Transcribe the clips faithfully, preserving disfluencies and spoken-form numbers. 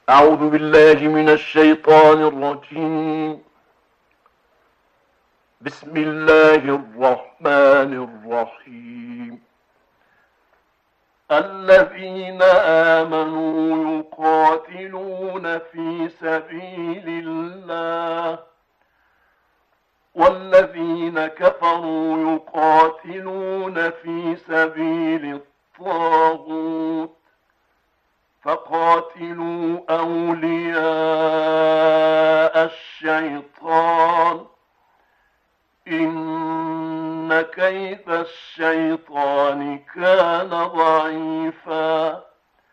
أعوذ بالله من الشيطان الرجيم. بسم الله الرحمن الرحيم. الذين آمنوا يقاتلون في سبيل الله والذين كفروا يقاتلون في سبيل الطاغوت فقاتلوا أولياء الشيطان إن كيد الشيطان كان ضعيفا.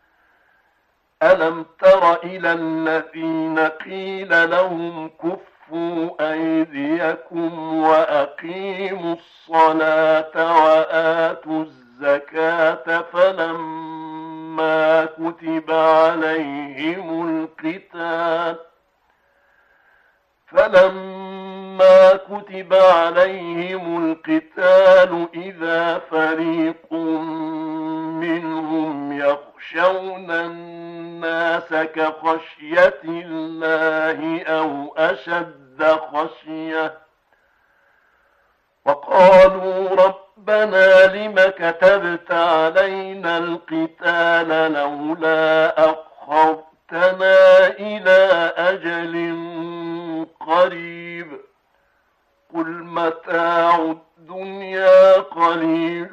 ألم تر إلى الذين قيل لهم كفوا أيديكم وأقيموا الصلاة وآتوا الزكاة فلما كتب عليهم القتال فلما كتب عليهم القتال إذا فريق منهم يخشون الناس كخشية الله أو أشد خشية وقالوا ربنا لم كتبت علينا القتال لولا أخرتنا إلى أجل قريب قل متاع الدنيا قليل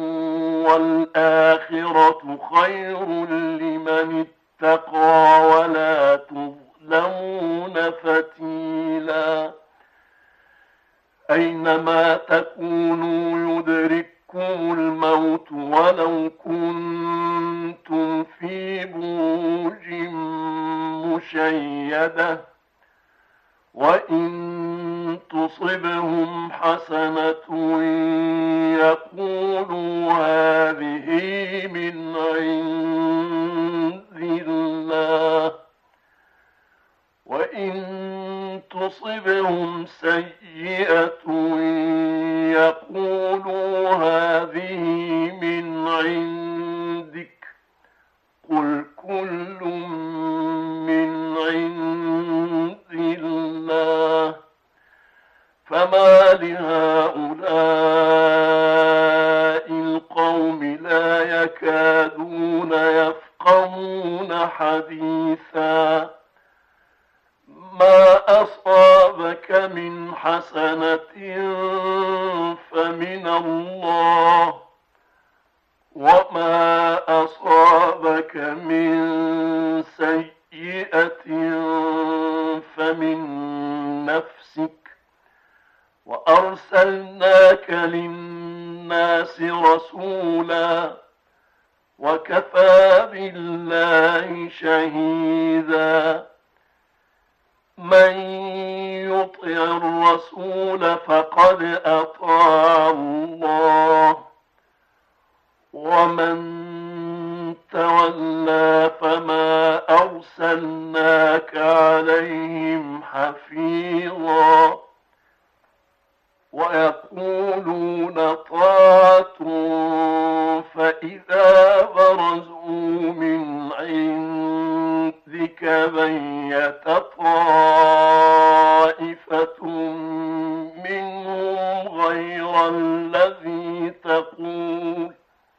والآخرة خير لمن اتقى ولا تظلمون فتيلا. أينما تكونوا يدرككم الموت ولو كنتم في بروج مشيدة وإن تصبهم حسنة يقولوا هذه من عند الله وإن تصبهم سيئة يقولوا هذه من عندك قل كل من عند الله فما لهؤلاء القوم لا يكادون يفقهون حديثا. ما أصابك من حسنة فمن الله وما أصابك من سيئة فمن نفسك وأرسلناك للناس رسولا وكفى بالله شهيدا. من يطع الرسول فقد أطاع الله ومن تولى فما أرسلناك عليهم حفيظا. ويقولون طاعة فإذا برزوا من عندك بيت طائفة منهم غير الذي تقول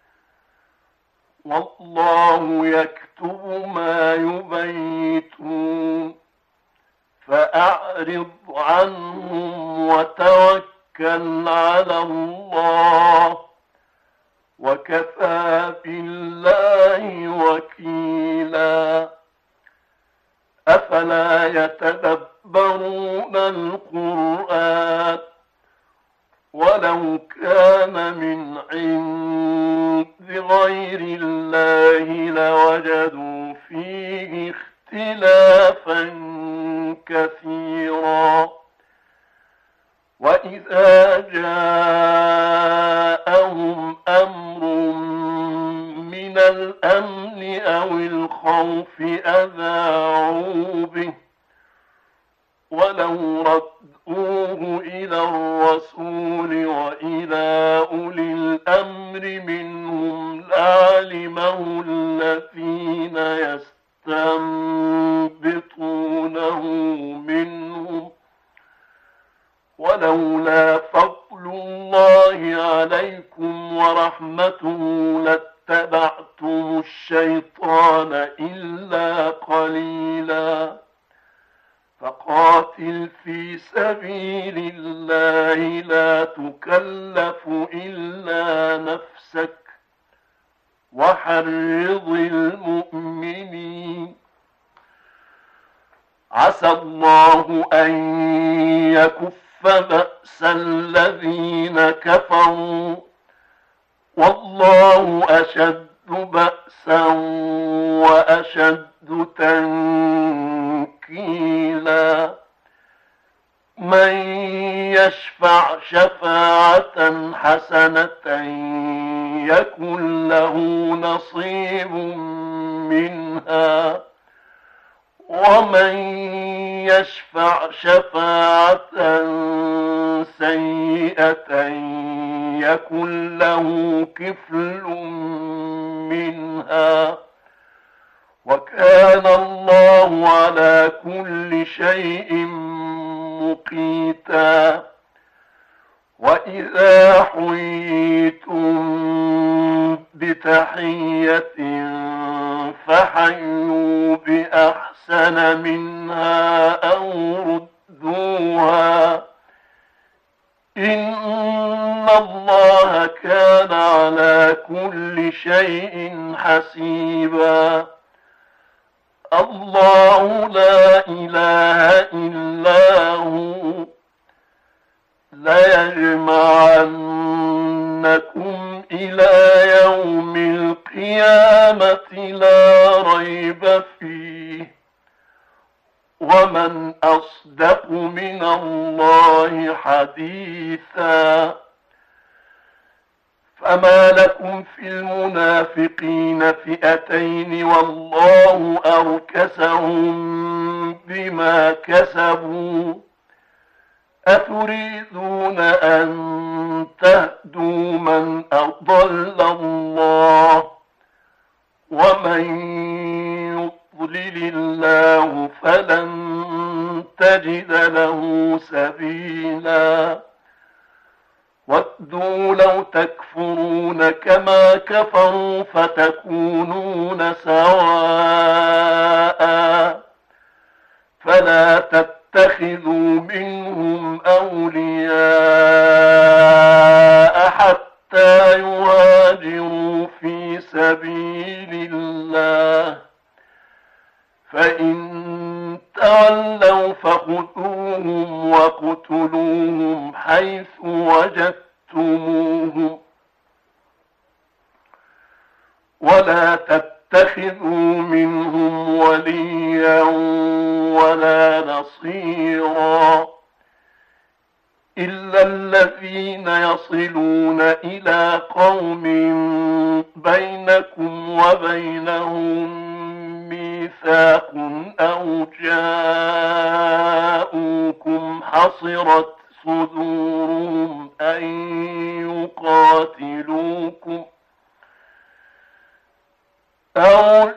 والله يكتب ما يبيتون فأعرض عنهم وتوكل على الله وكفى بالله وكيلا. أفلا يتدبرون القرآن ولو كان من عند غير الله لوجدوا فيه اختلافا كثيرا. وإذا جاءهم أمر من الأمن أو الخوف أذاعوا به ولو ردوه إلى الرسول وإلى أولي الأمر منهم لعلمه الذين تستنبطونه منهم، ولولا فضل الله عليكم ورحمته لاتبعتم الشيطان إلا قليلا. فقاتل في سبيل الله لا تكلف إلا نفسك وحرض المؤمنين. عسى الله أن يكف بأس الذين كفروا، والله أشد بأسا وأشد تنكيلا. من يشفع شفاعة حسنة يكن له نصيب منها، ومن يشفع شفاعة سيئة يكن له كفل منها، وكان الله على كل شيء مقيتا. وإذا حييتم بتحية فحيوا بأحسن منها أو ردوها، إن الله كان على كل شيء حسيبا. الله لا إله إلا هو ليجمعنكم إلى يوم القيامة لا ريب فيه، ومن أصدق من الله حديثا. فما لكم في المنافقين فئتين والله أركسهم بما كسبوا، أتريدون أن تهدوا من أضل الله، ومن يضلل الله فلن تجد له سبيلا. ودوا لو تكفرون كما كفروا فتكونون سواء، فلا تتخذوا منهم أولياء حتى يهاجروا في سبيل الله، فإن تولوا فخذوهم وقتلوهم حيث وجدتموهم، ولا تتخذوا منهم وليا ولا نصيرا إلا الذين يصلون إلى قوم بينكم وبينهم ميثاق أو جاءوكم حصرت صدورهم أن يقاتلوكم أو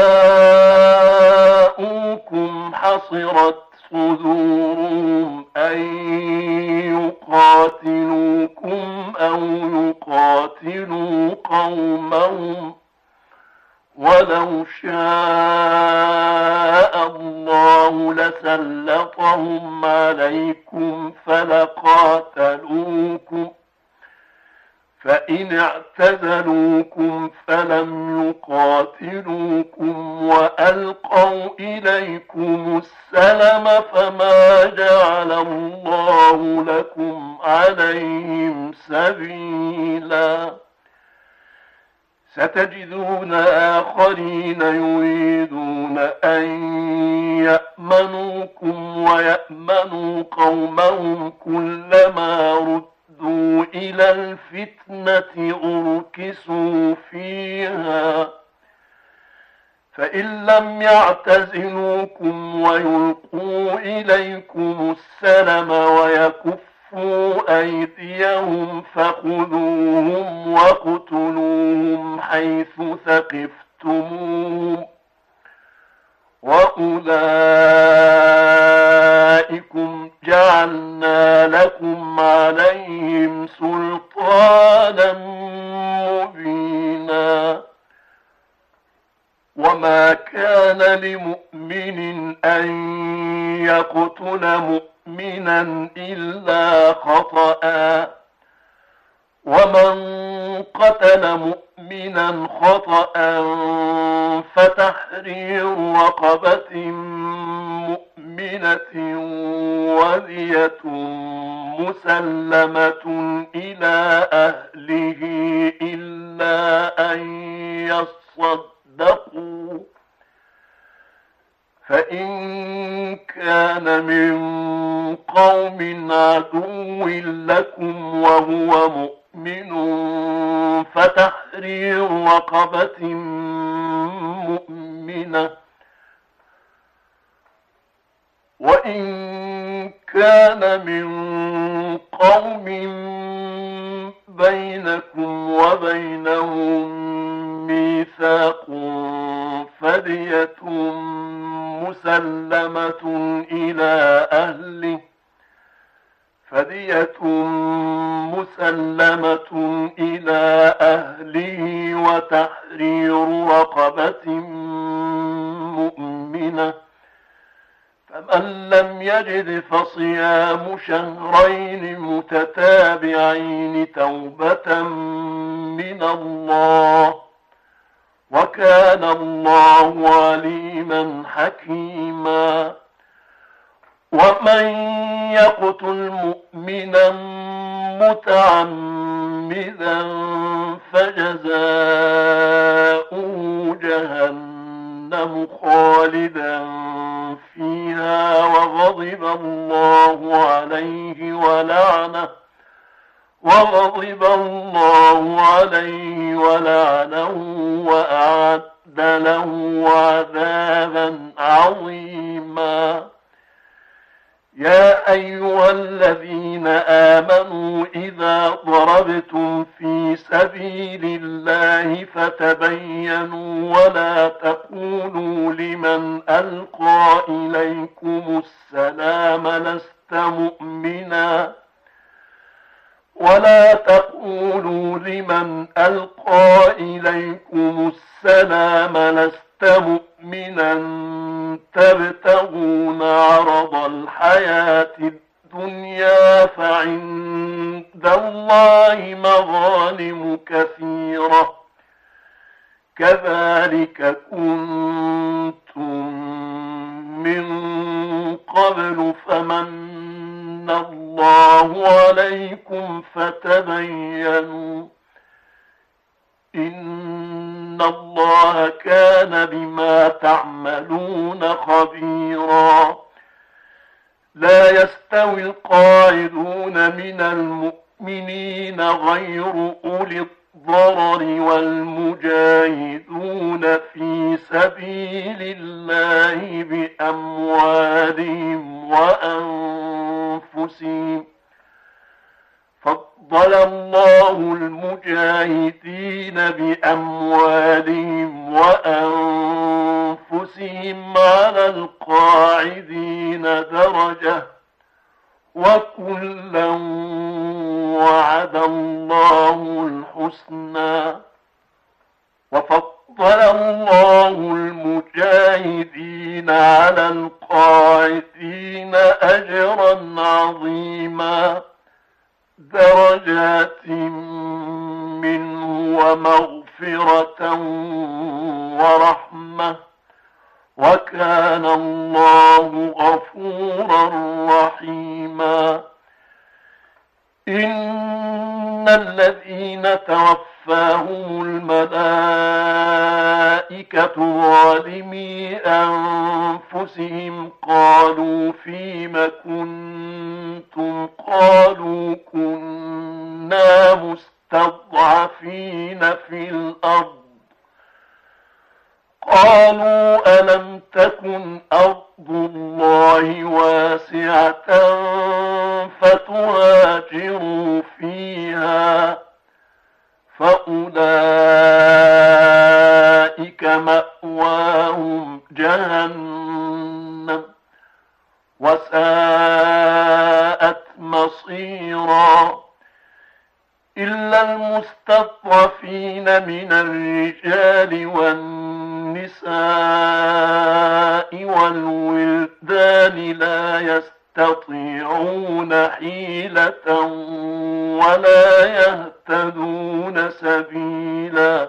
جاءوكم حصرت صدورهم أن يقاتلوكم أو يقاتلوا قومهم، ولو شاء الله لسلطهم عليكم فلقاتلوكم، فإن اعتزلوكم فلم يقاتلوكم وألقوا إليكم السلم فما جعل الله لكم عليهم سبيلا. ستجدون آخرين يريدون أن يأمنوكم ويأمنوا قومهم كلما ردوا إلى الفتنة أركسوا فيها، فإن لم يعتزلوكم ويلقوا إليكم السلم ويكفوا أيديهم فخذوهم واقتلوهم حيث ثقفتموهم وأولئكم جعلنا لكم عليهم سلطانا مبينا. وما كان لمؤمن أن يقتل مؤمنا إلا خطأ، ومن قتل مؤمنا خطأ فتحرير رقبة مؤمنة ودية مسلمة إلى أهله إلا أن يصدقوا، فإن كان من قوم عدو لكم وهو مؤمن فتحرير رقبة مؤمنة، وإن كان من قوم بينكم وبينهم ميثاق فدية مسلمة إلى أهله فدية مسلمة إلى أهله وتحرير رقبة مؤمنة، فمن لم يجد فصيام شهرين متتابعين توبة من الله، وكان الله عليما حكيما. ومن يقتل مؤمنا متعمدا فجزاؤه جهنم خالدا فيها وغضب الله عليه ولعنه وغضب الله عليه ولعنه وأعد له عذابا عظيما. يا أيها الذين آمنوا إذا ضربتم في سبيل الله فتبينوا ولا تقولوا لمن ألقى إليكم السلام لست مؤمنا ولا تقولوا لمن ألقى إليكم السلام لست مؤمنا تبتغون عرض الحياة الدنيا فعند الله مغانم كثيرة كذلك كنتم من قبل فمن الله عليكم فتبينوا إن الله كان بما تعملون خبيرا. لا يستوي القاعدون من المؤمنين غير أولي الضرر والمجاهدون في سبيل الله بأموالهم وأنفسهم، فضل الله المجاهدين بأموالهم وأنفسهم على القاعدين درجة وكلا وعد الله الحسنى. وفضل الله المجاهدين على القاعدين أجرا عظيما درجات منه ومغفرة ورحمة وكان الله غفورا رحيما. إن الذين توفاهم الملائكة ظالمي أنفسهم قالوا فيم كنتم قالوا كنا مستضعفين في الأرض قالوا ألم تكن أرض الله واسعة فتهاجروا فيها فأولئك مأواهم جهنم جهنم وساءت مصيرا إلا المستضعفين من الرجال والنساء والولدان لا يستطيعون حيلة ولا يهتدون سبيلا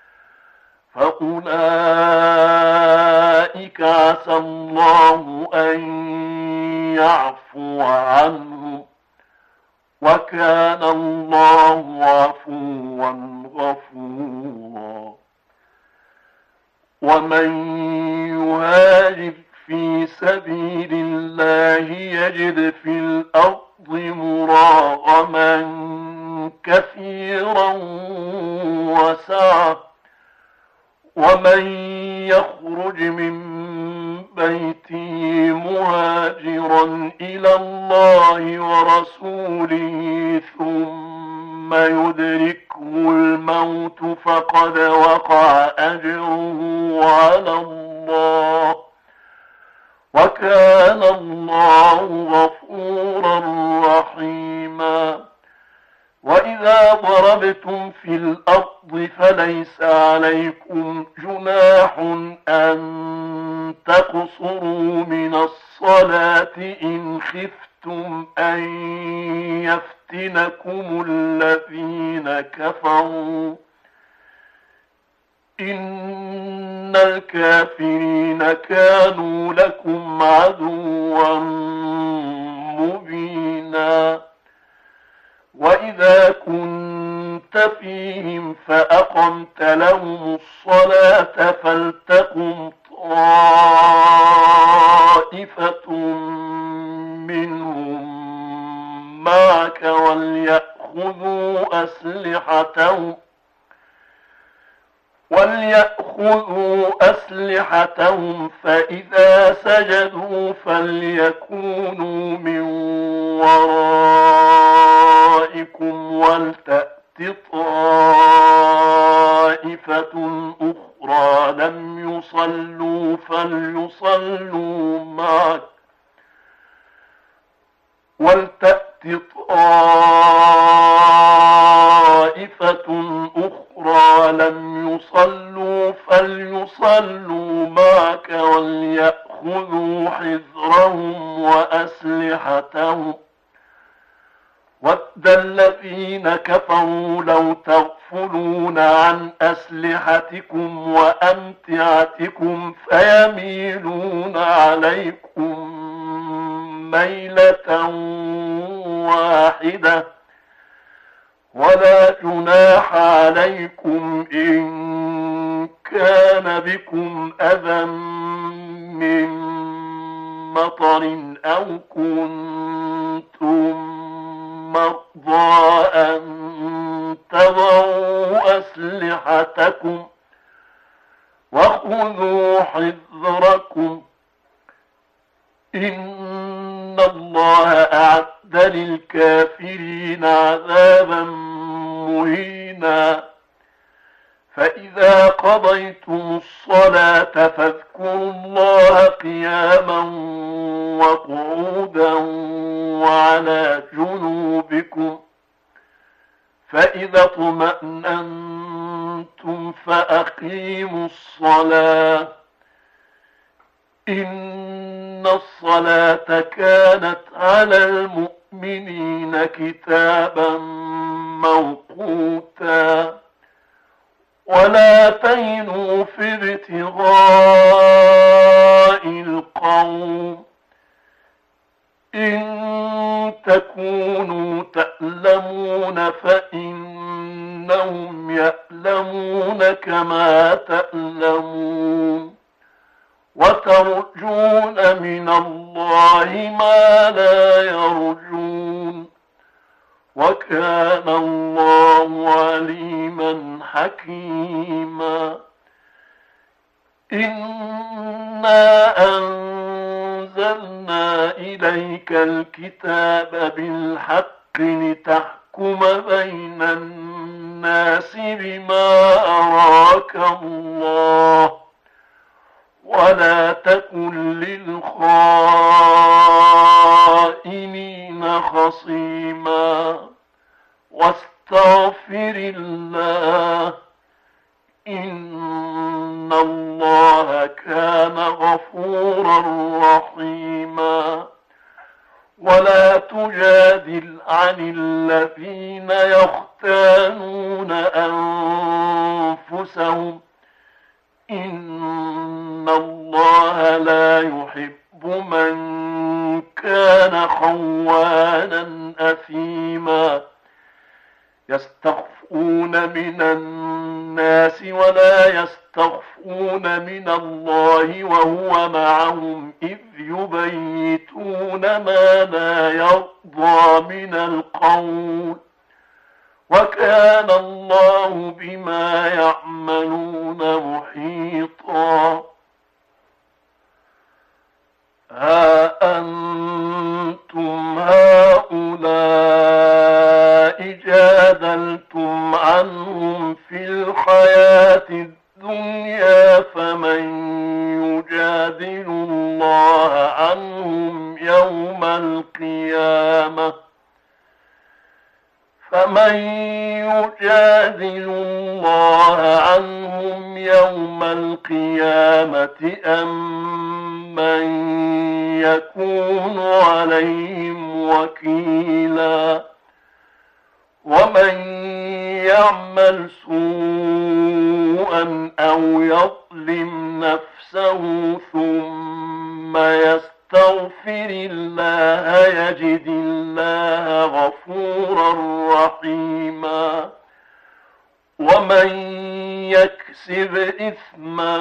فأولئك عسى الله أن يعفو عنهم وكان الله عفوا غفورا. ومن يهاجر في سبيل الله يجد في الأرض مراغما كثيرا وسعة ومن يخرج من بيته مهاجرا إلى الله ورسوله ثم يدركه الموت فقد وقع أجره على الله وكان الله غفورا رحيما. وإذا ضربتم في الأرض فليس عليكم جناح أن تقصروا من الصلاة إن خفتم أن يفتنكم الذين كفروا إن الكافرين كانوا لكم عدوا مبينا. وإذا كنت فيهم فأقمت لهم الصلاة فلتقم طائفة منهم معك وليأخذوا أسلحتهم وليأخذوا أسلحتهم فإذا سجدوا فليكونوا من ورائكم ولتأت طائفة أخرى لم يصلوا فليصلوا معك ولتأت طائفة أخرى لم يصلوا فليصلوا معك وليأخذوا حذرهم وأسلحتهم ود الذين كفروا لو تغفلون عن أسلحتكم وأمتعتكم فيميلون عليكم ميلة واحدة ولا جناح عليكم إن كان بكم أذى من مطر أو كنتم مرضى أن تضعوا أسلحتكم وخذوا حذركم إن الله أعد للكافرين عذابا مهينا. فإذا قضيتم الصلاة فاذكروا الله قياما وقعودا وعلى جنوبكم فإذا اطمأننتم فأقيموا الصلاة إن الصلاة كانت على المؤمنين كتابا موقوتا. ولا تهنوا في ابتغاء القوم إن تكونوا تألمون فإنهم يألمون كما تألمون وترجون من الله ما لا يرجون وكان الله عليما حكيما. إنا أنزلنا إليك الكتاب بالحق لتحكم بين الناس بما أراك الله ولا تكن للخائنين خصيما واستغفر الله إن الله كان غفورا رحيما. ولا تجادل عن الذين يختانون أنفسهم إن الله لا يحب من كان خوانا أثيما. يستخفون من الناس ولا يستخفون من الله وهو معهم إذ يبيتون ما لا يرضى من القول وكان الله بما يعملون محيطا. ها أنتم هؤلاء جادلتم عنهم في الحياة الدنيا فمن يجادل الله عنهم يوم القيامة فمن يجادل الله عنهم يوم القيامة أم من يكون عليهم وكيلا. ومن يعمل سوءا أو يظلم نفسه ثم يستغفر الله يجد الله غفورا رحيما. ومن يكسب إثما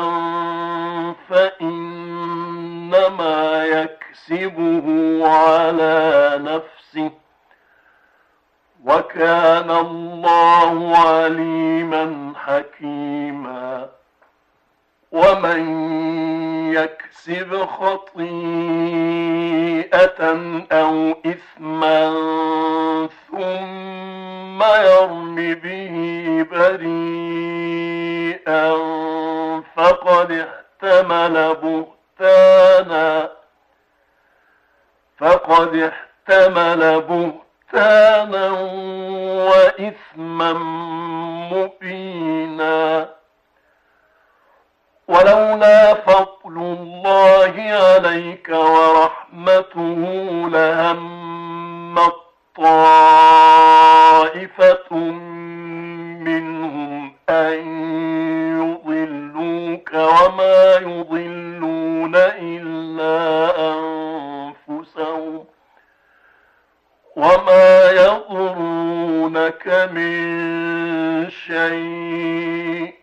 فإنما يكسبه على نفسه وكان الله عليما حكيما. ومن يكسب خطيئة أو إثما ثم يرم به بريئا فقد احتمل بهتانا فقد احتمل بهتانا وإثما مبينا. ولولا فضل الله عليك ورحمته لهم طائفة منهم أن يضلوك وما يضلون إلا أنفسهم وما يضرونك من شيء.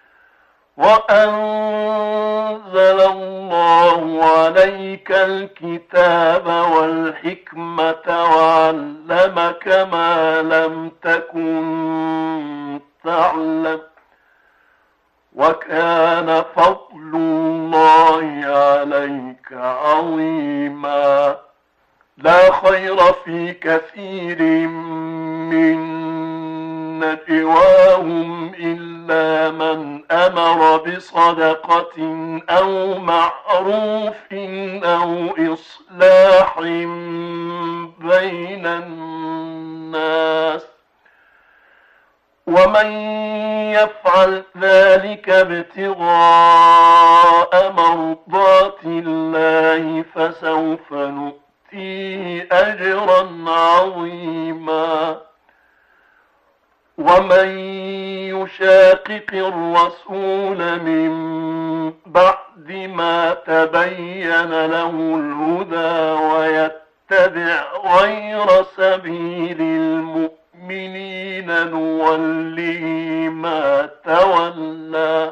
وأنزل الله عليك الكتاب والحكمة وعلمك ما لم تكن تعلم وكان فضل الله عليك عظيما. لا خير في كثير من نجواهم إلا من أمر بصدقة أو معروف أو إصلاح بين الناس ومن يفعل ذلك ابتغاء مرضات الله فسوف نؤتيه أجرا عظيما. ومن يشاقق الرسول من بعد ما تبين له الهدى ويتبع غير سبيل المؤمنين نوله ما تولى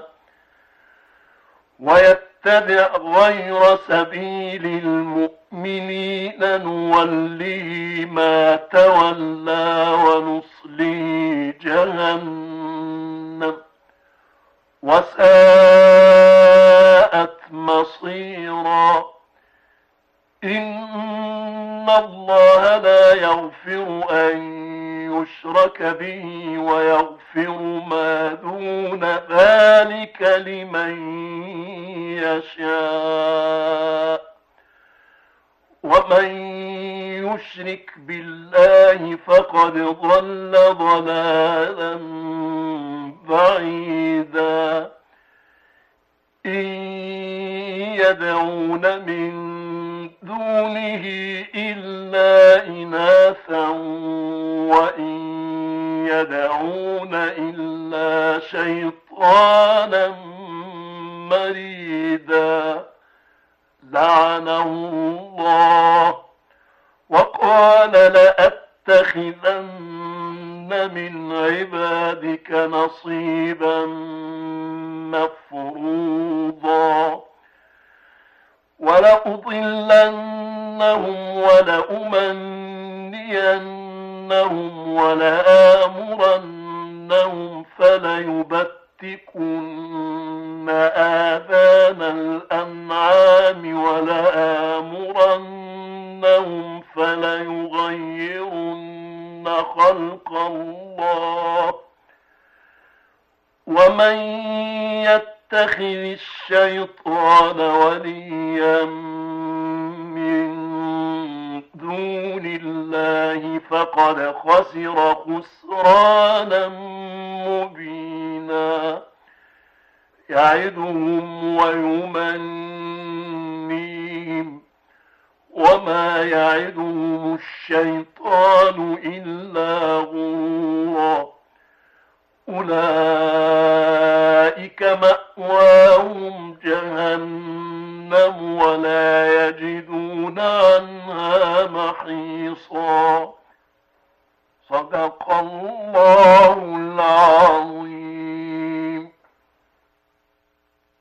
ويتبع غير سبيل المؤمنين نوله ما تولى ونصليه جهنم وساءت مصيرا. إن الله لا يغفر أن يشرك به ويغفر ما دون ذلك لمن يشاء ومن يشرك بالله فقد ضل ضلالا بعيدا إن يدعون من دونه إلا إناثا وإن يدعون إلا شيطانا مريدا لعنه الله وقال لأتخذن من عبادك نصيبا مفروضا ولأضلنهم ولأمنينهم ولآمرنهم فليبتكن آذان الأنعام ولآمرنهم فليغيرن خلق الله ومن يتخذ الشيطان وليا من دون الله فقد خسر خسرانا مبينا يعدهم ويمنيهم وما يعدهم الشيطان إلا غرورا أولئك مأواهم جهنم ولا يجدون عنها محيصا